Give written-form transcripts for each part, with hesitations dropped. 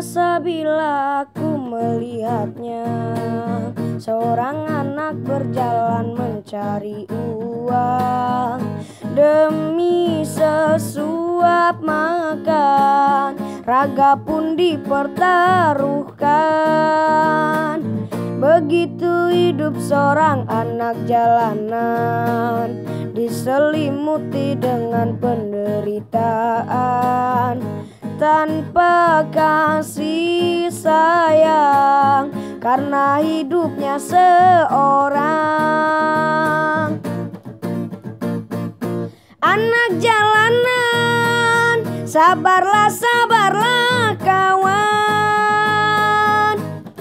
rasa bila ku melihatnya. Seorang anak berjalan mencari uang demi sesuap makan, raga pun dipertaruhkan. Begitu hidup seorang anak jalanan, diselimuti dengan penderitaan, tanpa kasih sayang karena hidupnya seorang anak jalanan. Sabarlah, sabarlah kawan,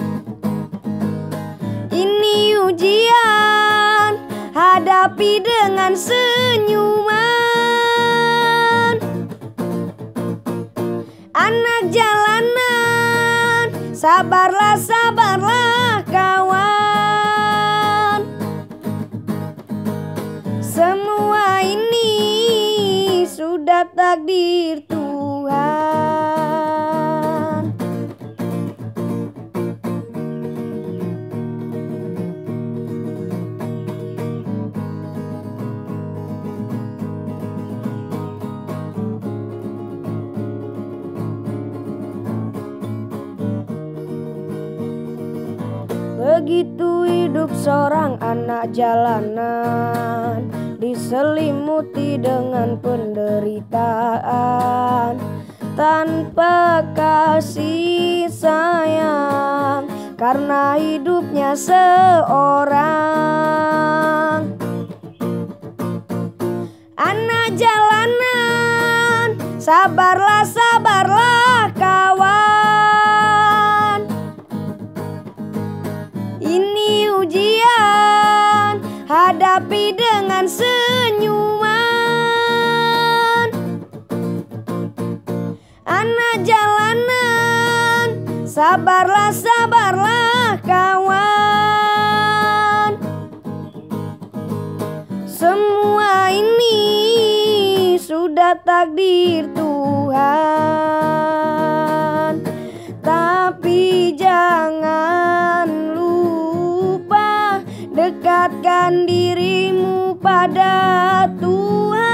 ini ujian, hadapi dengan senyuman. Anak jalanan, sabarlah, sabarlah kawan. Semua ini sudah takdir Tuhan. Begitu hidup seorang anak jalanan, diselimuti dengan penderitaan, tanpa kasih sayang karena hidupnya seorang anak jalanan. Sabarlah, sabarlah kawan, ini ujian, hadapi dengan senyuman. Anak jalanan, sabarlah, sabarlah kawan. Semua ini sudah takdir Tuhan, tapi jangan lupa dekatkan dirimu pada Tuhan.